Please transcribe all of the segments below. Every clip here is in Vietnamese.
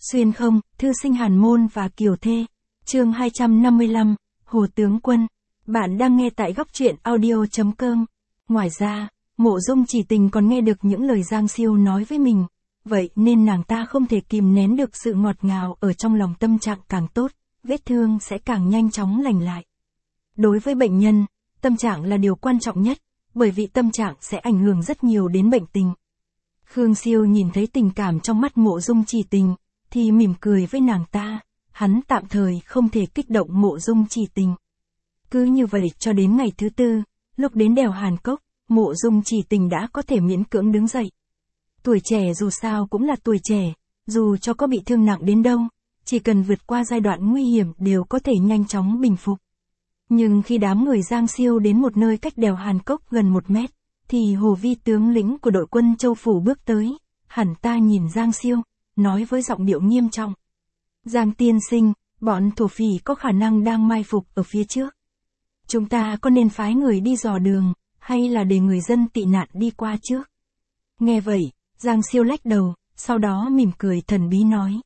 Xuyên không, thư sinh Hàn Môn và Kiều Thê. Chương 255, Hồ Tướng Quân. Bạn đang nghe tại góc truyện audio.com. Ngoài ra, Mộ Dung Chỉ Tình còn nghe được những lời Giang Siêu nói với mình. Vậy nên nàng ta không thể kìm nén được sự ngọt ngào ở trong lòng, tâm trạng càng tốt, vết thương sẽ càng nhanh chóng lành lại. Đối với bệnh nhân, tâm trạng là điều quan trọng nhất, bởi vì tâm trạng sẽ ảnh hưởng rất nhiều đến bệnh tình. Khương Siêu nhìn thấy tình cảm trong mắt Mộ Dung Chỉ Tình, thì mỉm cười với nàng ta, hắn tạm thời không thể kích động Mộ Dung Chỉ Tình. Cứ như vậy cho đến ngày thứ tư, lúc đến đèo Hàn Cốc, Mộ Dung Chỉ Tình đã có thể miễn cưỡng đứng dậy. Tuổi trẻ dù sao cũng là tuổi trẻ, dù cho có bị thương nặng đến đâu, chỉ cần vượt qua giai đoạn nguy hiểm đều có thể nhanh chóng bình phục. Nhưng khi đám người Giang Siêu đến một nơi cách đèo Hàn Cốc gần 1 mét, thì Hồ Vi tướng lĩnh của đội quân Châu Phủ bước tới, hẳn ta nhìn Giang Siêu, nói với giọng điệu nghiêm trọng. Giang tiên sinh, bọn thổ phỉ có khả năng đang mai phục ở phía trước. Chúng ta có nên phái người đi dò đường, hay là để người dân tị nạn đi qua trước? Nghe vậy, Giang Siêu lách đầu, sau đó mỉm cười thần bí nói.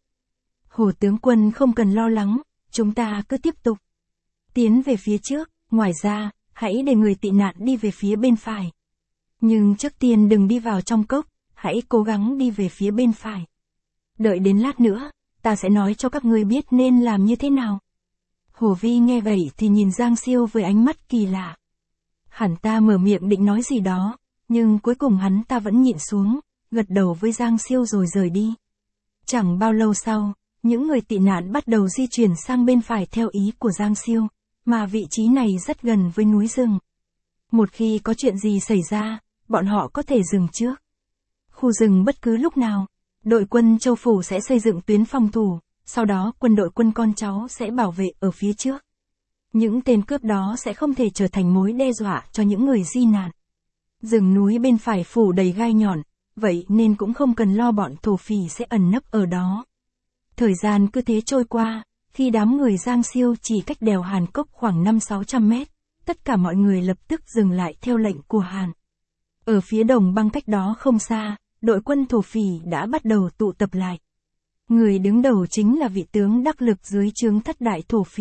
Hồ tướng quân không cần lo lắng, chúng ta cứ tiếp tục tiến về phía trước, ngoài ra, hãy để người tị nạn đi về phía bên phải. Nhưng trước tiên đừng đi vào trong cốc, hãy cố gắng đi về phía bên phải. Đợi đến lát nữa, ta sẽ nói cho các ngươi biết nên làm như thế nào. Hồ Vi nghe vậy thì nhìn Giang Siêu với ánh mắt kỳ lạ. Hẳn ta mở miệng định nói gì đó, nhưng cuối cùng hắn ta vẫn nhịn xuống, gật đầu với Giang Siêu rồi rời đi. Chẳng bao lâu sau, những người tị nạn bắt đầu di chuyển sang bên phải theo ý của Giang Siêu, mà vị trí này rất gần với núi rừng. Một khi có chuyện gì xảy ra, bọn họ có thể dừng trước. Khu rừng bất cứ lúc nào, đội quân Châu Phủ sẽ xây dựng tuyến phòng thủ, sau đó quân đội quân con cháu sẽ bảo vệ ở phía trước. Những tên cướp đó sẽ không thể trở thành mối đe dọa cho những người di nạn. Rừng núi bên phải phủ đầy gai nhọn, vậy nên cũng không cần lo bọn thổ phỉ sẽ ẩn nấp ở đó. Thời gian cứ thế trôi qua, khi đám người Giang Siêu chỉ cách đèo Hàn Cốc khoảng 500-600 mét, tất cả mọi người lập tức dừng lại theo lệnh của Hàn. Ở phía đồng băng cách đó không xa, đội quân thổ phỉ đã bắt đầu tụ tập lại. Người đứng đầu chính là vị tướng đắc lực dưới trướng thất đại thổ phỉ.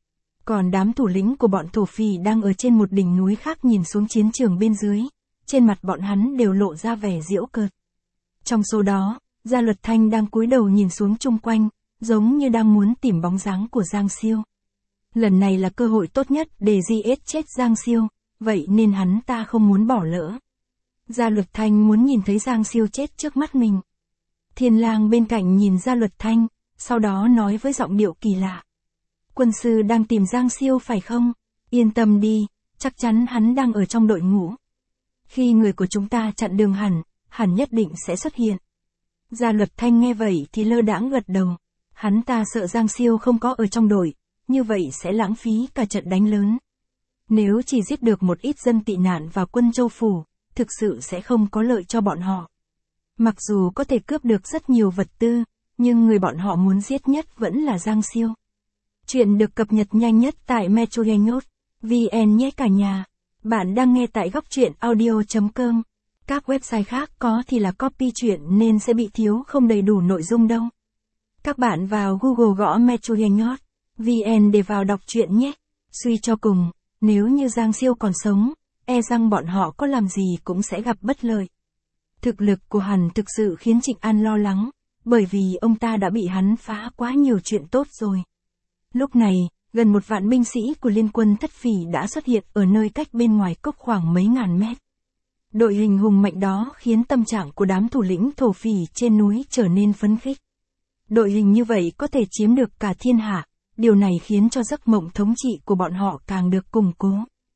Còn đám thủ lĩnh của bọn thổ phỉ đang ở trên một đỉnh núi khác nhìn xuống chiến trường bên dưới, trên mặt bọn hắn đều lộ ra vẻ giễu cợt. Trong số đó, Gia Luật Thanh đang cúi đầu nhìn xuống chung quanh, giống như đang muốn tìm bóng dáng của Giang Siêu. Lần này là cơ hội tốt nhất để giết chết Giang Siêu, vậy nên hắn ta không muốn bỏ lỡ. Gia Luật Thanh muốn nhìn thấy Giang Siêu chết trước mắt mình. Thiên Lang bên cạnh nhìn Gia Luật Thanh, sau đó nói với giọng điệu kỳ lạ. Quân sư đang tìm Giang Siêu phải không? Yên tâm đi, chắc chắn hắn đang ở trong đội ngũ. Khi người của chúng ta chặn đường hẳn nhất định sẽ xuất hiện. Gia Luật Thanh nghe vậy thì lơ đãng gật đầu. Hắn ta sợ Giang Siêu không có ở trong đội, như vậy sẽ lãng phí cả trận đánh lớn. Nếu chỉ giết được một ít dân tị nạn và quân Châu Phủ, thực sự sẽ không có lợi cho bọn họ. Mặc dù có thể cướp được rất nhiều vật tư, nhưng người bọn họ muốn giết nhất vẫn là Giang Siêu. Chuyện được cập nhật nhanh nhất tại metronews.vn nhé cả nhà. Bạn đang nghe tại góc truyện audio.com. Các website khác có thì là copy truyện nên sẽ bị thiếu không đầy đủ nội dung đâu. Các bạn vào Google gõ metronews.vn để vào đọc truyện nhé. Suy cho cùng, nếu như Giang Siêu còn sống, e rằng bọn họ có làm gì cũng sẽ gặp bất lợi. Thực lực của hắn thực sự khiến Trịnh An lo lắng, bởi vì ông ta đã bị hắn phá quá nhiều chuyện tốt rồi. Lúc này, gần 1 vạn binh sĩ của liên quân thất phỉ đã xuất hiện ở nơi cách bên ngoài cốc khoảng mấy ngàn mét. Đội hình hùng mạnh đó khiến tâm trạng của đám thủ lĩnh thổ phỉ trên núi trở nên phấn khích. Đội hình như vậy có thể chiếm được cả thiên hạ, điều này khiến cho giấc mộng thống trị của bọn họ càng được củng cố.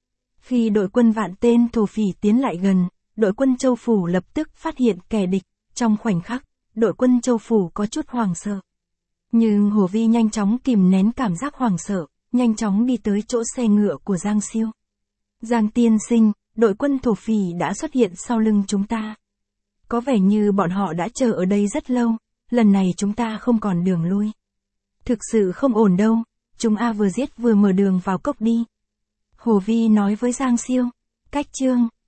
Khi đội quân vạn tên thổ phỉ tiến lại gần, đội quân Châu Phủ lập tức phát hiện kẻ địch, trong khoảnh khắc, đội quân Châu Phủ có chút hoảng sợ. Nhưng Hồ Vi nhanh chóng kìm nén cảm giác hoảng sợ, nhanh chóng đi tới chỗ xe ngựa của Giang Siêu. Giang tiên sinh, đội quân thổ phỉ đã xuất hiện sau lưng chúng ta. Có vẻ như bọn họ đã chờ ở đây rất lâu, lần này chúng ta không còn đường lui. Thực sự không ổn đâu, chúng vừa giết vừa mở đường vào cốc đi. Hồ Vi nói với Giang Siêu. Cách chương